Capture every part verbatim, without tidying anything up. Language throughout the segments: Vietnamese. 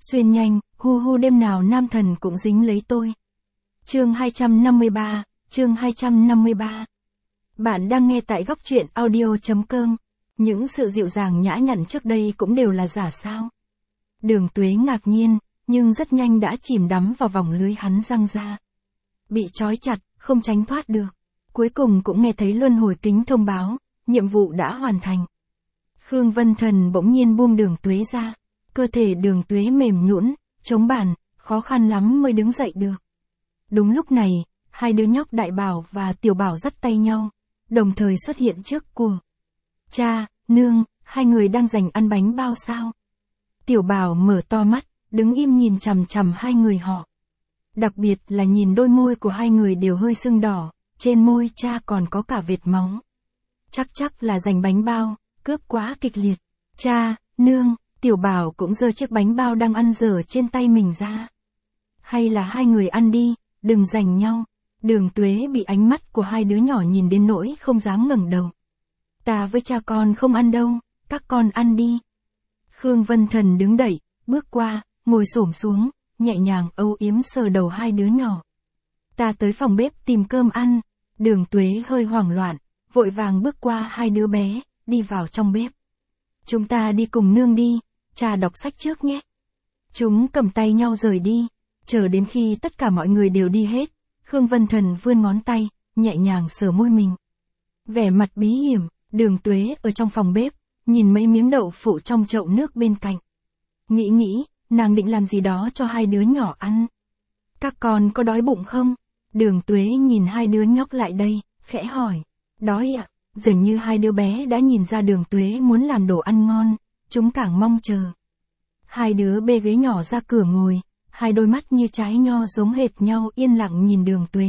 Xuyên nhanh, hu hu đêm nào nam thần cũng dính lấy tôi. Chương hai trăm năm mươi ba, chương hai trăm năm mươi ba. Bạn đang nghe tại góc truyện audio.com. Những sự dịu dàng nhã nhặn trước đây cũng đều là giả sao? Đường Tuế ngạc nhiên, nhưng rất nhanh đã chìm đắm vào vòng lưới hắn giăng ra. Bị trói chặt, không tránh thoát được. Cuối cùng cũng nghe thấy luân hồi kính thông báo, nhiệm vụ đã hoàn thành. Khương Vân Thần bỗng nhiên buông Đường Tuế ra. Cơ thể Đường Tuế mềm nhũn, chống bàn, khó khăn lắm mới đứng dậy được. Đúng lúc này, hai đứa nhóc Đại Bảo và Tiểu Bảo dắt tay nhau, đồng thời xuất hiện trước của. Cha, nương, hai người đang giành ăn bánh bao sao? Tiểu Bảo mở to mắt, đứng im nhìn chằm chằm hai người họ. Đặc biệt là nhìn đôi môi của hai người đều hơi sưng đỏ, trên môi cha còn có cả vệt máu. Chắc chắc là giành bánh bao, cướp quá kịch liệt. Cha, nương, Tiểu Bảo cũng giơ chiếc bánh bao đang ăn dở trên tay mình ra. Hay là hai người ăn đi, đừng giành nhau. Đường Tuế bị ánh mắt của hai đứa nhỏ nhìn đến nỗi không dám ngẩng đầu. Ta với cha con không ăn đâu, các con ăn đi. Khương Vân Thần đứng đẩy, bước qua, ngồi xổm xuống, nhẹ nhàng âu yếm sờ đầu hai đứa nhỏ. Ta tới phòng bếp tìm cơm ăn. Đường Tuế hơi hoảng loạn, vội vàng bước qua hai đứa bé, đi vào trong bếp. Chúng ta đi cùng nương đi, cha đọc sách trước nhé. Chúng cầm tay nhau rời đi, chờ đến khi tất cả mọi người đều đi hết, Khương Vân Thần vươn ngón tay, nhẹ nhàng sờ môi mình. Vẻ mặt bí hiểm, Đường Tuế ở trong phòng bếp, nhìn mấy miếng đậu phụ trong chậu nước bên cạnh. Nghĩ nghĩ, nàng định làm gì đó cho hai đứa nhỏ ăn. Các con có đói bụng không? Đường Tuế nhìn hai đứa nhóc lại đây, khẽ hỏi. Đói ạ, dường như hai đứa bé đã nhìn ra Đường Tuế muốn làm đồ ăn ngon, chúng càng mong chờ. Hai đứa bê ghế nhỏ ra cửa ngồi, hai đôi mắt như trái nho giống hệt nhau yên lặng nhìn Đường Tuế.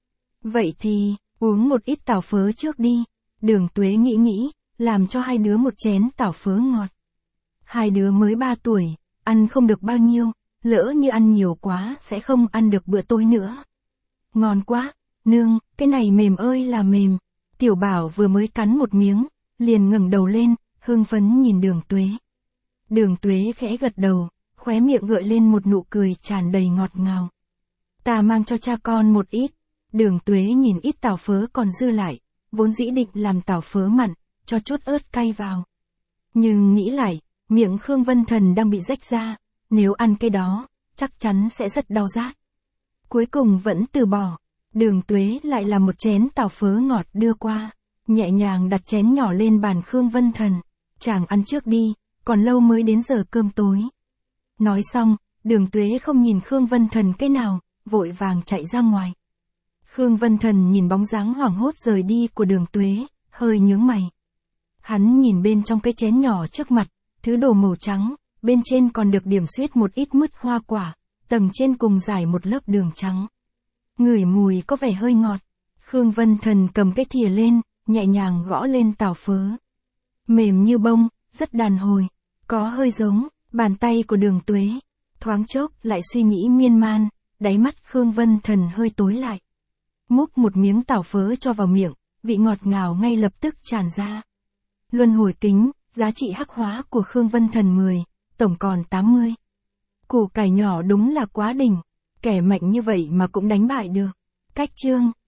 Vậy thì, uống một ít tảo phớ trước đi. Đường Tuế nghĩ nghĩ, làm cho hai đứa một chén tảo phớ ngọt. Hai đứa mới ba tuổi, ăn không được bao nhiêu, lỡ như ăn nhiều quá sẽ không ăn được bữa tối nữa. Ngon quá, nương, cái này mềm ơi là mềm. Tiểu Bảo vừa mới cắn một miếng, liền ngẩng đầu lên, hưng phấn nhìn Đường Tuế. Đường Tuế khẽ gật đầu, khóe miệng gợi lên một nụ cười tràn đầy ngọt ngào. Ta mang cho cha con một ít. Đường Tuế nhìn ít tảo phớ còn dư lại, vốn dĩ định làm tảo phớ mặn, cho chút ớt cay vào. Nhưng nghĩ lại, miệng Khương Vân Thần đang bị rách ra, nếu ăn cái đó, chắc chắn sẽ rất đau rát. Cuối cùng vẫn từ bỏ. Đường Tuế lại làm một chén tảo phớ ngọt đưa qua, nhẹ nhàng đặt chén nhỏ lên bàn Khương Vân Thần. Chàng ăn trước đi, còn lâu mới đến giờ cơm tối. Nói xong, Đường Tuế không nhìn Khương Vân Thần cái nào, vội vàng chạy ra ngoài. Khương Vân Thần nhìn bóng dáng hoảng hốt rời đi của Đường Tuế, hơi nhướng mày. Hắn nhìn bên trong cái chén nhỏ trước mặt, thứ đồ màu trắng, bên trên còn được điểm xuyết một ít mứt hoa quả, tầng trên cùng rải một lớp đường trắng. Ngửi mùi có vẻ hơi ngọt. Khương Vân Thần cầm cái thìa lên, nhẹ nhàng gõ lên tảo phớ. Mềm như bông, rất đàn hồi, có hơi giống bàn tay của Đường Tuế. Thoáng chốc lại suy nghĩ miên man, đáy mắt Khương Vân Thần hơi tối lại. Múc một miếng tảo phớ cho vào miệng, vị ngọt ngào ngay lập tức tràn ra. Luân hồi kính, giá trị hắc hóa của Khương Vân Thần mười, tổng còn tám mươi. Củ cải nhỏ đúng là quá đỉnh, kẻ mạnh như vậy mà cũng đánh bại được. Cách chương